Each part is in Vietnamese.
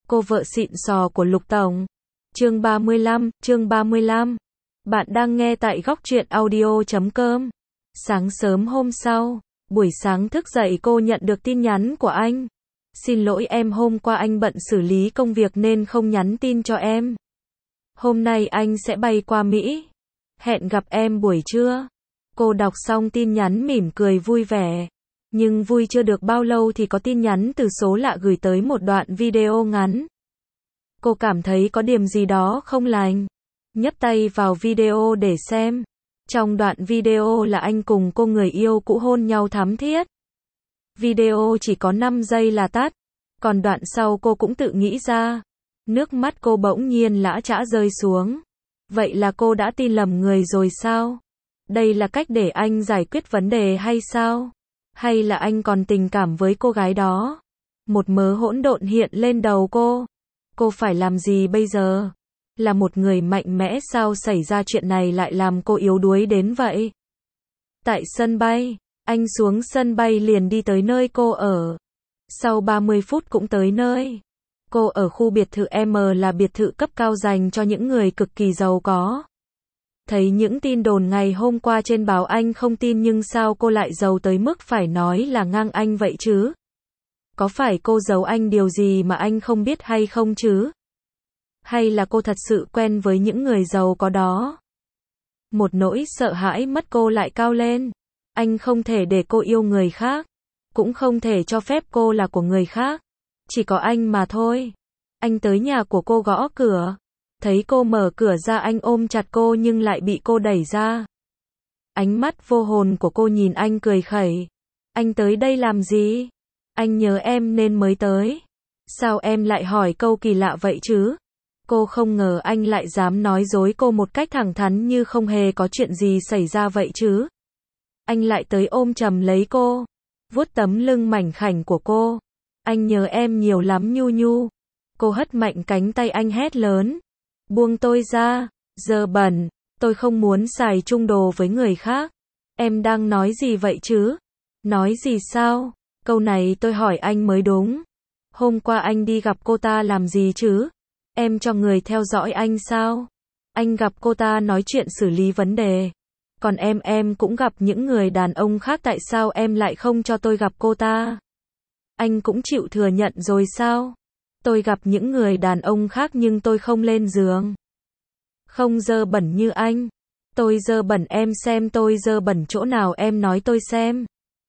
Cô vợ xịn sò của Lục Tổng. Chương 35. Bạn đang nghe tại góc truyện audio.com. Sáng sớm hôm sau, buổi sáng thức dậy cô nhận được tin nhắn của anh. Xin lỗi em, hôm qua anh bận xử lý công việc nên không nhắn tin cho em. Hôm nay anh sẽ bay qua Mỹ. Hẹn gặp em buổi trưa. Cô đọc xong tin nhắn mỉm cười vui vẻ. Nhưng vui chưa được bao lâu thì có tin nhắn từ số lạ gửi tới một đoạn video ngắn. Cô cảm thấy có điểm gì đó không lành. Nhấp tay vào video để xem. Trong đoạn video là anh cùng cô người yêu cũ hôn nhau thắm thiết. Video chỉ có 5 giây là tắt. Còn đoạn sau cô cũng tự nghĩ ra. Nước mắt cô bỗng nhiên lã chã rơi xuống. Vậy là cô đã tin lầm người rồi sao? Đây là cách để anh giải quyết vấn đề hay sao? Hay là anh còn tình cảm với cô gái đó? Một mớ hỗn độn hiện lên đầu cô. Cô phải làm gì bây giờ? Là một người mạnh mẽ sao xảy ra chuyện này lại làm cô yếu đuối đến vậy? Tại sân bay, anh xuống sân bay liền đi tới nơi cô ở. Sau 30 phút cũng tới nơi. Cô ở khu biệt thự M, là biệt thự cấp cao dành cho những người cực kỳ giàu có. Thấy những tin đồn ngày hôm qua trên báo anh không tin, nhưng sao cô lại giàu tới mức phải nói là ngang anh vậy chứ? Có phải cô giấu anh điều gì mà anh không biết hay không chứ? Hay là cô thật sự quen với những người giàu có đó? Một nỗi sợ hãi mất cô lại cao lên. Anh không thể để cô yêu người khác. Cũng không thể cho phép cô là của người khác. Chỉ có anh mà thôi. Anh tới nhà của cô gõ cửa. Thấy cô mở cửa ra, anh ôm chặt cô nhưng lại bị cô đẩy ra. Ánh mắt vô hồn của cô nhìn anh cười khẩy. Anh tới đây làm gì? Anh nhớ em nên mới tới. Sao em lại hỏi câu kỳ lạ vậy chứ? Cô không ngờ anh lại dám nói dối cô một cách thẳng thắn như không hề có chuyện gì xảy ra vậy chứ. Anh lại tới ôm chầm lấy cô, vuốt tấm lưng mảnh khảnh của cô. Anh nhớ em nhiều lắm Nhu Nhu. Cô hất mạnh cánh tay anh, hét lớn. Buông tôi ra, dơ bẩn, tôi không muốn xài chung đồ với người khác. Em đang nói gì vậy chứ? Nói gì sao? Câu này tôi hỏi anh mới đúng. Hôm qua anh đi gặp cô ta làm gì chứ? Em cho người theo dõi anh sao? Anh gặp cô ta nói chuyện xử lý vấn đề. Còn em cũng gặp những người đàn ông khác, tại sao em lại không cho tôi gặp cô ta? Anh cũng chịu thừa nhận rồi sao? Tôi gặp những người đàn ông khác nhưng tôi không lên giường. Không dơ bẩn như anh. Tôi dơ bẩn, em xem tôi dơ bẩn chỗ nào, em nói tôi xem.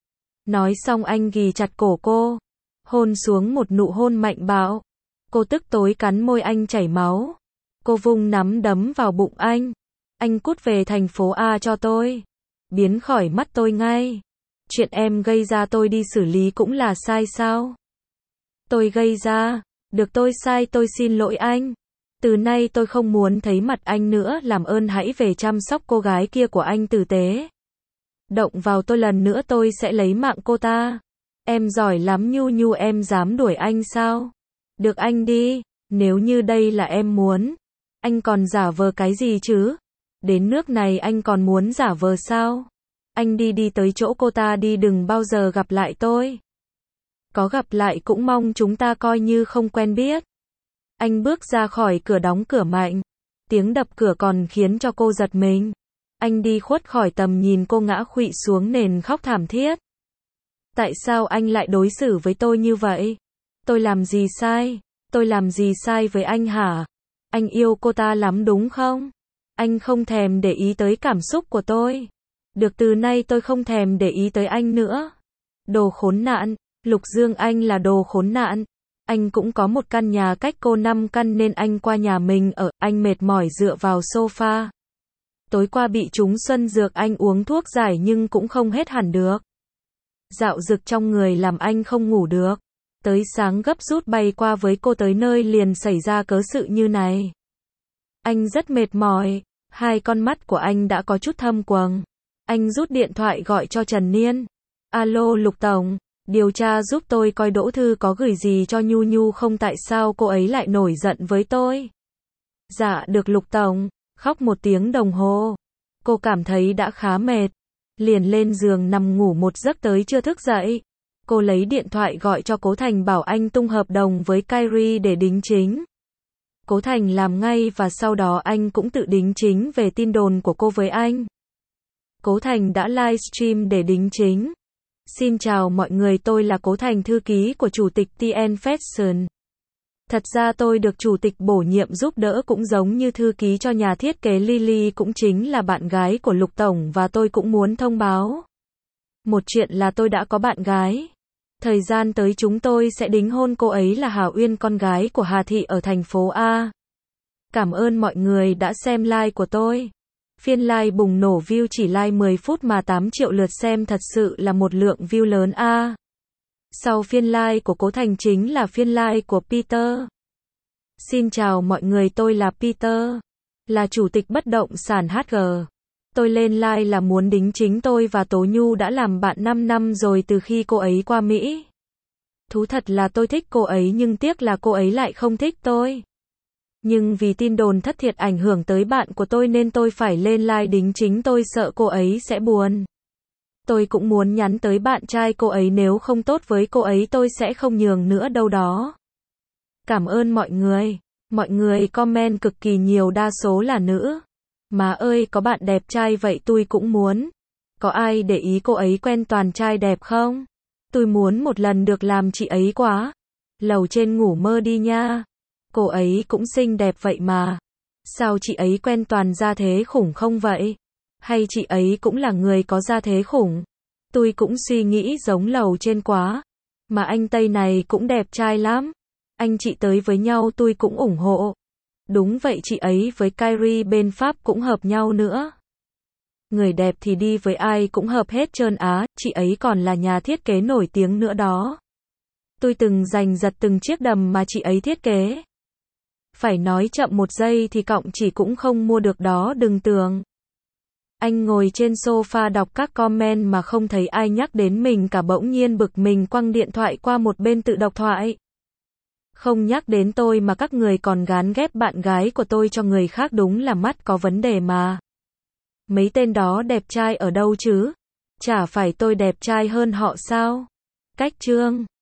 Nói xong anh ghì chặt cổ cô, hôn xuống một nụ hôn mạnh bạo. Cô tức tối cắn môi anh chảy máu. Cô vung nắm đấm vào bụng anh. Anh cút về thành phố A cho tôi. Biến khỏi mắt tôi ngay. Chuyện em gây ra tôi đi xử lý cũng là sai sao? Tôi gây ra. Được, tôi sai, tôi xin lỗi anh. Từ nay tôi không muốn thấy mặt anh nữa, làm ơn hãy về chăm sóc cô gái kia của anh tử tế. Động vào tôi lần nữa tôi sẽ lấy mạng cô ta. Em giỏi lắm Nhu Nhu, em dám đuổi anh sao? Được, anh đi, nếu như đây là em muốn. Anh còn giả vờ cái gì chứ? Đến nước này anh còn muốn giả vờ sao? Anh đi tới chỗ cô ta đi, đừng bao giờ gặp lại tôi. Có gặp lại cũng mong chúng ta coi như không quen biết. Anh bước ra khỏi cửa, đóng cửa mạnh. Tiếng đập cửa còn khiến cho cô giật mình. Anh đi khuất khỏi tầm nhìn, cô ngã khuỵu xuống nền khóc thảm thiết. Tại sao anh lại đối xử với tôi như vậy? Tôi làm gì sai? Tôi làm gì sai với anh hả? Anh yêu cô ta lắm đúng không? Anh không thèm để ý tới cảm xúc của tôi. Được, từ nay tôi không thèm để ý tới anh nữa. Đồ khốn nạn. Lục Dương, anh là đồ khốn nạn. Anh cũng có một căn nhà cách cô 5 căn nên anh qua nhà mình ở. Anh mệt mỏi dựa vào sofa. Tối qua bị trúng xuân dược, anh uống thuốc giải nhưng cũng không hết hẳn được. Dạo dực trong người làm anh không ngủ được. Tới sáng gấp rút bay qua với cô, tới nơi liền xảy ra cớ sự như này. Anh rất mệt mỏi. Hai con mắt của anh đã có chút thâm quầng. Anh rút điện thoại gọi cho Trần Niên. Alo Lục Tổng. Điều tra giúp tôi coi Đỗ Thư có gửi gì cho Nhu Nhu không, tại sao cô ấy lại nổi giận với tôi? Dạ được Lục Tổng. Khóc 1 tiếng đồng hồ. Cô cảm thấy đã khá mệt. Liền lên giường nằm ngủ một giấc tới chưa thức dậy. Cô lấy điện thoại gọi cho Cố Thành bảo anh tung hợp đồng với Kyrie để đính chính. Cố Thành làm ngay và sau đó anh cũng tự đính chính về tin đồn của cô với anh. Cố Thành đã livestream để đính chính. Xin chào mọi người, tôi là Cố Thành, thư ký của Chủ tịch TN Fashion. Thật ra tôi được Chủ tịch bổ nhiệm giúp đỡ cũng giống như thư ký cho nhà thiết kế Lily, cũng chính là bạn gái của Lục Tổng, và tôi cũng muốn thông báo một chuyện là tôi đã có bạn gái. Thời gian tới chúng tôi sẽ đính hôn cô ấy là Hà Uyên, con gái của Hà Thị ở thành phố A. Cảm ơn mọi người đã xem live của tôi. Phiên live bùng nổ view, chỉ live 10 phút mà 8 triệu lượt xem, thật sự là một lượng view lớn a. Sau phiên live của Cố Thành chính là phiên live của Peter. Xin chào mọi người, tôi là Peter, là chủ tịch bất động sản HG. Tôi lên live là muốn đính chính. Tôi và Tố Nhu đã làm bạn 5 năm rồi từ khi cô ấy qua Mỹ. Thú thật là tôi thích cô ấy nhưng tiếc là cô ấy lại không thích tôi. Nhưng vì tin đồn thất thiệt ảnh hưởng tới bạn của tôi nên tôi phải lên live đính chính, tôi sợ cô ấy sẽ buồn. Tôi cũng muốn nhắn tới bạn trai cô ấy, nếu không tốt với cô ấy tôi sẽ không nhường nữa đâu đó. Cảm ơn mọi người. Mọi người comment cực kỳ nhiều, đa số là nữ. Má ơi, có bạn đẹp trai vậy tôi cũng muốn. Có ai để ý cô ấy quen toàn trai đẹp không? Tôi muốn một lần được làm chị ấy quá. Lầu trên ngủ mơ đi nha. Cô ấy cũng xinh đẹp vậy mà. Sao chị ấy quen toàn gia thế khủng không vậy? Hay chị ấy cũng là người có gia thế khủng? Tôi cũng suy nghĩ giống lầu trên quá. Mà anh Tây này cũng đẹp trai lắm. Anh chị tới với nhau tôi cũng ủng hộ. Đúng vậy, chị ấy với Kyrie bên Pháp cũng hợp nhau nữa. Người đẹp thì đi với ai cũng hợp hết trơn á, chị ấy còn là nhà thiết kế nổi tiếng nữa đó. Tôi từng giành giật từng chiếc đầm mà chị ấy thiết kế. Phải nói chậm một giây thì cọng chỉ cũng không mua được đó, đừng tưởng. Anh ngồi trên sofa đọc các comment mà không thấy ai nhắc đến mình cả, bỗng nhiên bực mình quăng điện thoại qua một bên tự đọc thoại. Không nhắc đến tôi mà các người còn gán ghép bạn gái của tôi cho người khác, đúng là mắt có vấn đề mà. Mấy tên đó đẹp trai ở đâu chứ? Chả phải tôi đẹp trai hơn họ sao? Cách chương